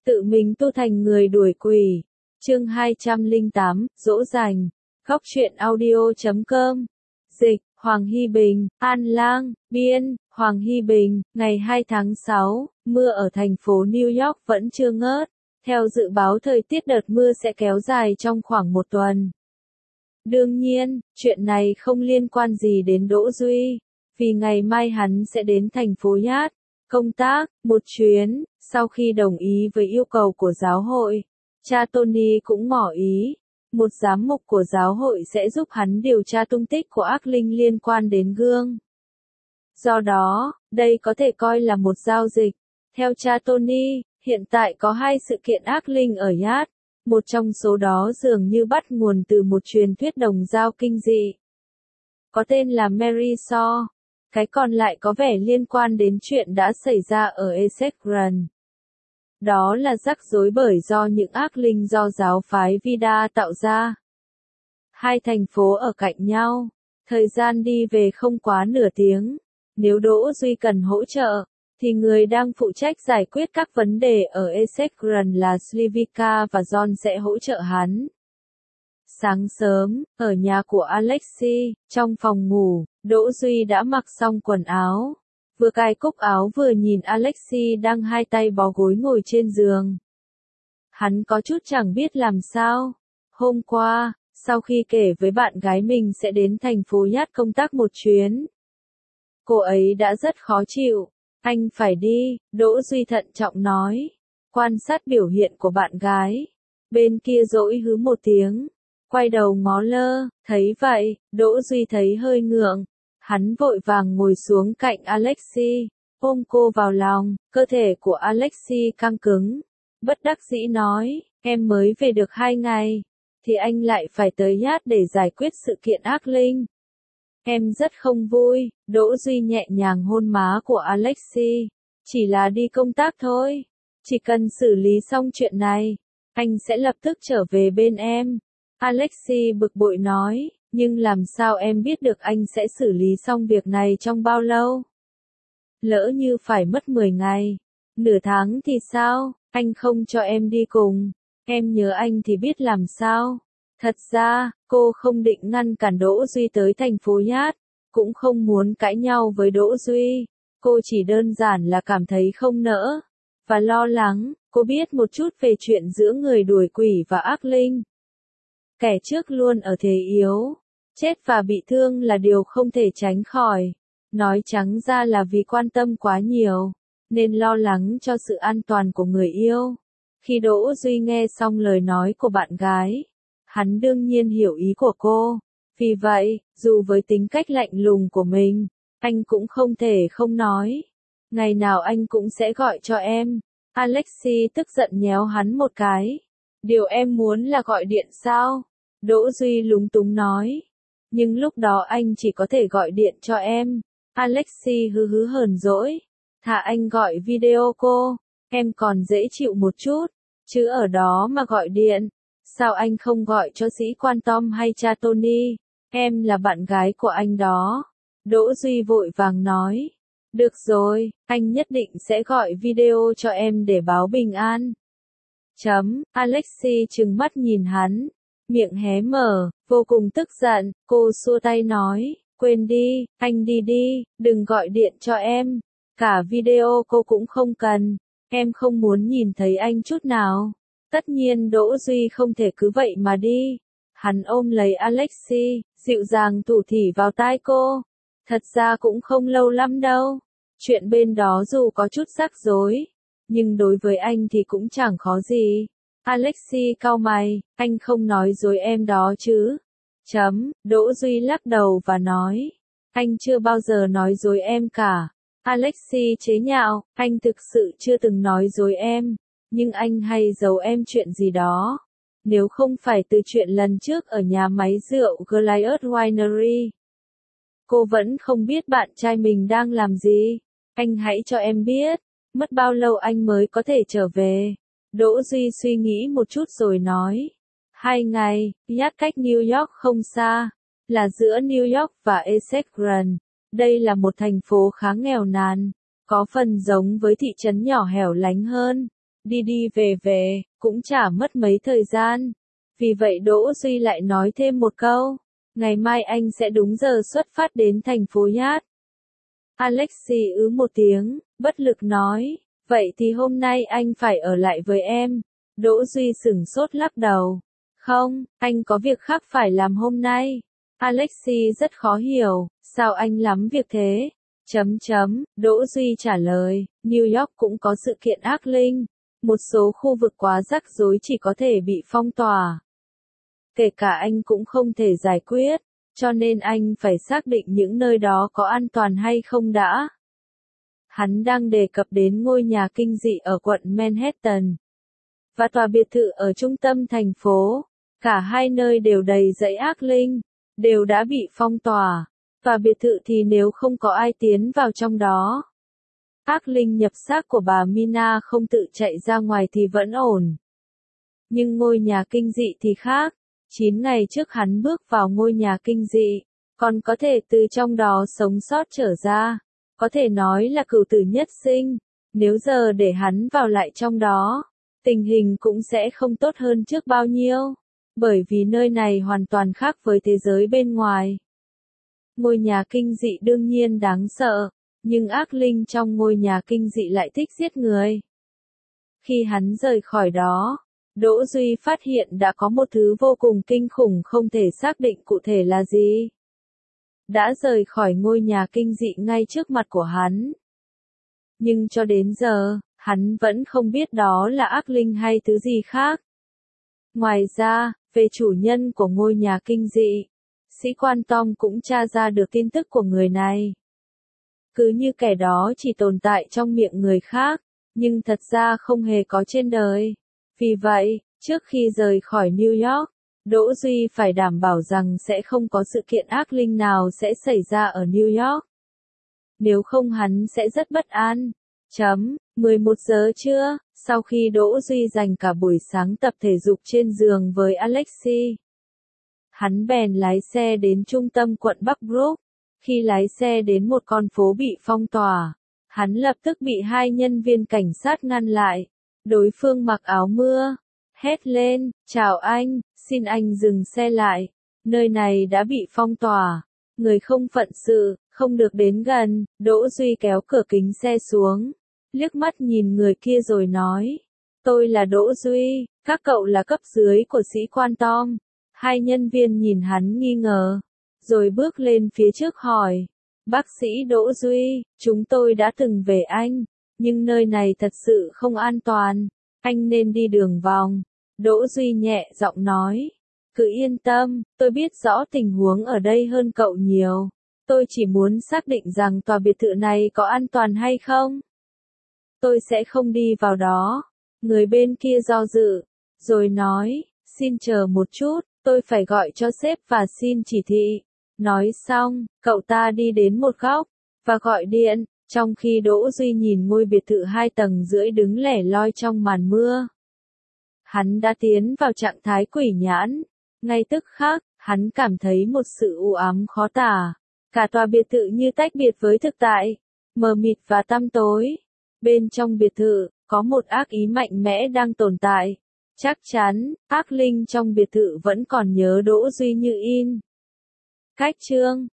Tự mình tu thành người đuổi quỷ. Chương 208, dỗ dành. Góc truyện audio.com. Dịch, Hoàng Hy Bình, An Lang, biên, Hoàng Hy Bình, ngày 2 tháng 6, mưa ở thành phố New York vẫn chưa ngớt. Theo dự báo thời tiết đợt mưa sẽ kéo dài trong khoảng một tuần. Đương nhiên, chuyện này không liên quan gì đến Đỗ Duy, vì ngày mai hắn sẽ đến thành phố Yacht, công tác, một chuyến, sau khi đồng ý với yêu cầu của giáo hội. Cha Tony cũng ngỏ ý, một giám mục của giáo hội sẽ giúp hắn điều tra tung tích của ác linh liên quan đến gương. Do đó, đây có thể coi là một giao dịch. Theo cha Tony, hiện tại có hai sự kiện ác linh ở Yacht. Một trong số đó dường như bắt nguồn từ một truyền thuyết đồng dao kinh dị, có tên là Mary Saw. Cái còn lại có vẻ liên quan đến chuyện đã xảy ra ở Essex Run. Đó là rắc rối bởi do những ác linh do giáo phái Vida tạo ra. Hai thành phố ở cạnh nhau, thời gian đi về không quá nửa tiếng. Nếu Đỗ Duy cần hỗ trợ, thì người đang phụ trách giải quyết các vấn đề ở Essex Run là Slivika và John sẽ hỗ trợ hắn. Sáng sớm, ở nhà của Alexi, trong phòng ngủ, Đỗ Duy đã mặc xong quần áo. Vừa cài cúc áo vừa nhìn Alexi đang hai tay bó gối ngồi trên giường. Hắn có chút chẳng biết làm sao. Hôm qua, sau khi kể với bạn gái mình sẽ đến thành phố Yacht công tác một chuyến, cô ấy đã rất khó chịu. Anh phải đi, Đỗ Duy thận trọng nói. Quan sát biểu hiện của bạn gái. Bên kia dỗi hứ một tiếng. Quay đầu ngó lơ, thấy vậy, Đỗ Duy thấy hơi ngượng. Hắn vội vàng ngồi xuống cạnh Alexi, ôm cô vào lòng, cơ thể của Alexi căng cứng. Bất đắc dĩ nói, em mới về được 2 ngày, thì anh lại phải tới Yacht để giải quyết sự kiện ác linh. Em rất không vui, Đỗ Duy nhẹ nhàng hôn má của Alexi. Chỉ là đi công tác thôi. Chỉ cần xử lý xong chuyện này, anh sẽ lập tức trở về bên em. Alexi bực bội nói, nhưng làm sao em biết được anh sẽ xử lý xong việc này trong bao lâu? Lỡ như phải mất 10 ngày, nửa tháng thì sao? Anh không cho em đi cùng. Em nhớ anh thì biết làm sao? Thật ra, cô không định ngăn cản Đỗ Duy tới thành phố Yacht, cũng không muốn cãi nhau với Đỗ Duy. Cô chỉ đơn giản là cảm thấy không nỡ, và lo lắng. Cô biết một chút về chuyện giữa người đuổi quỷ và ác linh. Kẻ trước luôn ở thế yếu. Chết và bị thương là điều không thể tránh khỏi. Nói trắng ra là vì quan tâm quá nhiều, nên lo lắng cho sự an toàn của người yêu. Khi Đỗ Duy nghe xong lời nói của bạn gái, hắn đương nhiên hiểu ý của cô. Vì vậy, dù với tính cách lạnh lùng của mình, anh cũng không thể không nói. Ngày nào anh cũng sẽ gọi cho em. Alexi tức giận nhéo hắn một cái. Điều em muốn là gọi điện sao? Đỗ Duy lúng túng nói. Nhưng lúc đó anh chỉ có thể gọi điện cho em. Alexi hứ hờn dỗi. Thà anh gọi video cô, em còn dễ chịu một chút. Chứ ở đó mà gọi điện. Sao anh không gọi cho sĩ quan Tom hay cha Tony? Em là bạn gái của anh đó. Đỗ Duy vội vàng nói. Được rồi, anh nhất định sẽ gọi video cho em để báo bình an. Alexi trừng mắt nhìn hắn, miệng hé mở, vô cùng tức giận. Cô xua tay nói, quên đi, anh đi đi, đừng gọi điện cho em. Cả video cô cũng không cần, em không muốn nhìn thấy anh chút nào. Tất nhiên Đỗ Duy không thể cứ vậy mà đi. Hắn ôm lấy Alexi, dịu dàng thủ thỉ vào tai cô. Thật ra cũng không lâu lắm đâu. Chuyện bên đó dù có chút rắc rối, nhưng đối với anh thì cũng chẳng khó gì. Alexi cau mày, anh không nói dối em đó chứ? Đỗ Duy lắc đầu và nói, anh chưa bao giờ nói dối em cả. Alexi chế nhạo, anh thực sự chưa từng nói dối em, nhưng anh hay giấu em chuyện gì đó. Nếu không phải từ chuyện lần trước ở nhà máy rượu Goliath Winery, cô vẫn không biết bạn trai mình đang làm gì. Anh hãy cho em biết, mất bao lâu anh mới có thể trở về? Đỗ Duy suy nghĩ một chút rồi nói. 2 ngày, Yacht cách New York không xa, là giữa New York và Essex Run. Đây là một thành phố khá nghèo nàn, có phần giống với thị trấn nhỏ hẻo lánh hơn. đi đi về về, cũng chả mất mấy thời gian. Vì vậy Đỗ Duy lại nói thêm một câu, ngày mai anh sẽ đúng giờ xuất phát đến thành phố Yacht. Alexei một tiếng, bất lực nói, vậy thì hôm nay anh phải ở lại với em. Đỗ Duy sửng sốt lắc đầu. Không, anh có việc khác phải làm hôm nay. Alexei rất khó hiểu, sao anh lắm việc thế? Đỗ Duy trả lời, New York cũng có sự kiện ác linh. Một số khu vực quá rắc rối chỉ có thể bị phong tỏa. Kể cả anh cũng không thể giải quyết, cho nên anh phải xác định những nơi đó có an toàn hay không đã. Hắn đang đề cập đến ngôi nhà kinh dị ở quận Manhattan và tòa biệt thự ở trung tâm thành phố. Cả hai nơi đều đầy dẫy ác linh, đều đã bị phong tỏa. Tòa biệt thự thì nếu không có ai tiến vào trong đó, ác linh nhập xác của bà Mina không tự chạy ra ngoài thì vẫn ổn. Nhưng ngôi nhà kinh dị thì khác. 9 ngày trước hắn bước vào ngôi nhà kinh dị, còn có thể từ trong đó sống sót trở ra. Có thể nói là cửu tử nhất sinh. Nếu giờ để hắn vào lại trong đó, tình hình cũng sẽ không tốt hơn trước bao nhiêu. Bởi vì nơi này hoàn toàn khác với thế giới bên ngoài. Ngôi nhà kinh dị đương nhiên đáng sợ, nhưng ác linh trong ngôi nhà kinh dị lại thích giết người. Khi hắn rời khỏi đó, Đỗ Duy phát hiện đã có một thứ vô cùng kinh khủng không thể xác định cụ thể là gì. Đã rời khỏi ngôi nhà kinh dị ngay trước mặt của hắn. Nhưng cho đến giờ, hắn vẫn không biết đó là ác linh hay thứ gì khác. Ngoài ra, về chủ nhân của ngôi nhà kinh dị, sĩ quan Tom cũng tra ra được tin tức của người này. Cứ như kẻ đó chỉ tồn tại trong miệng người khác, nhưng thật ra không hề có trên đời. Vì vậy, trước khi rời khỏi New York, Đỗ Duy phải đảm bảo rằng sẽ không có sự kiện ác linh nào sẽ xảy ra ở New York. Nếu không hắn sẽ rất bất an. 11 giờ trưa, sau khi Đỗ Duy dành cả buổi sáng tập thể dục trên giường với Alexei, hắn bèn lái xe đến trung tâm quận Bắc Brook. Khi lái xe đến một con phố bị phong tỏa, hắn lập tức bị hai nhân viên cảnh sát ngăn lại. Đối phương mặc áo mưa, hét lên, chào anh, xin anh dừng xe lại. Nơi này đã bị phong tỏa. Người không phận sự, không được đến gần. Đỗ Duy kéo cửa kính xe xuống, liếc mắt nhìn người kia rồi nói, tôi là Đỗ Duy, các cậu là cấp dưới của sĩ quan Tom. Hai nhân viên nhìn hắn nghi ngờ, rồi bước lên phía trước hỏi, bác sĩ Đỗ Duy, chúng tôi đã từng về Anh, nhưng nơi này thật sự không an toàn, anh nên đi đường vòng. Đỗ Duy nhẹ giọng nói, cứ yên tâm, tôi biết rõ tình huống ở đây hơn cậu nhiều. Tôi chỉ muốn xác định rằng tòa biệt thự này có an toàn hay không. Tôi sẽ không đi vào đó. Người bên kia do dự, rồi nói, xin chờ một chút, tôi phải gọi cho sếp và xin chỉ thị. Nói xong, cậu ta đi đến một góc, và gọi điện, trong khi Đỗ Duy nhìn ngôi biệt thự 2 tầng rưỡi đứng lẻ loi trong màn mưa. Hắn đã tiến vào trạng thái quỷ nhãn. Ngay tức khắc, hắn cảm thấy một sự u ám khó tả. Cả tòa biệt thự như tách biệt với thực tại, mờ mịt và tăm tối. Bên trong biệt thự, có một ác ý mạnh mẽ đang tồn tại. Chắc chắn, ác linh trong biệt thự vẫn còn nhớ Đỗ Duy như in. Cách chương